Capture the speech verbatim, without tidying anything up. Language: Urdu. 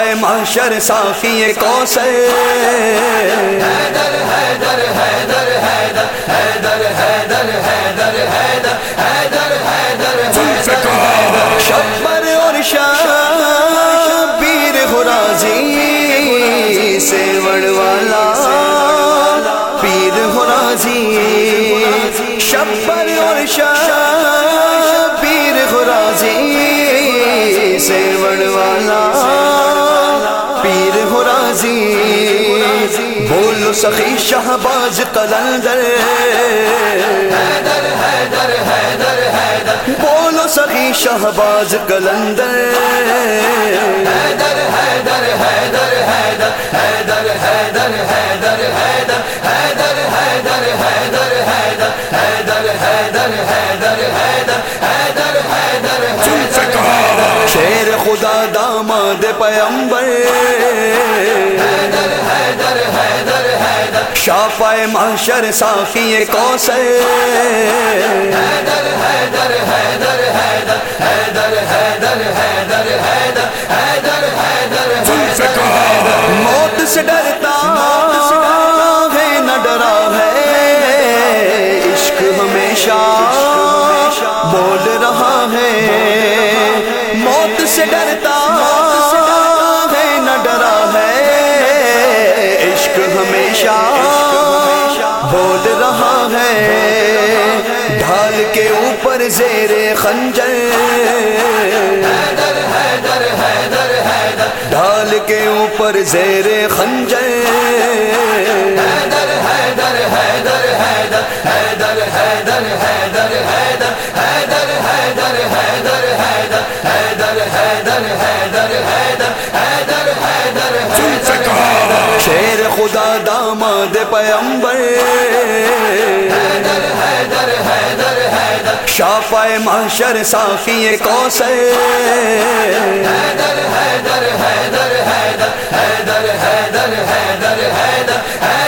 شافع محشر صافی کوثر حیدر حیدر حیدر حیدر حیدر حیدر حیدر حیدر حیدر حیدر حیدر شبر اور شبیر غرازی سیوڑ والا پیر غرازی شبر اور شبیر غرازی سیوڑ والا پیر غرازی بولو سخی شہباز قلندر حیدر حیدر حیدر حیدر بولو سخی شہباز قلندر حیدر حیدر حیدر حیدر حیدر حیدر حیدر حیدر حیدر حیدر حیدر حیدر حیدر حیدر حیدر حیدر حیدر حیدر شیر خدا داماد پیمبر حیدر حیدر حیدر حیدر شافع محشر صافی کوثر حیدر حیدر حیدر حیدر حیدر حیدر حیدر حیدر حیدر حیدر موت سے ڈرتا ہے نہ ڈرا ہے عشق ہمیشہ بول رہا ہے موت سے ڈرتا ہے نہ ڈرا ہے عشق ہمیشہ بول رہا ہے ڈھال کے اوپر زیر خنجر حیدر حیدر حیدر حیدر ڈھال کے اوپر زیر خنجر حیدر حیدر حیدر حیدر حیدر حیدر حیدر حیدر حیدر حیدر حیدر حیدر حیدر حیدر حیدر حیدر حیدر حیدر شیر خدا داماد پیمبر حیدر حیدر حیدر حیدر شافع محشر صافی کوثر حیدر حیدر حیدر حیدر حیدر حیدر حیدر حیدر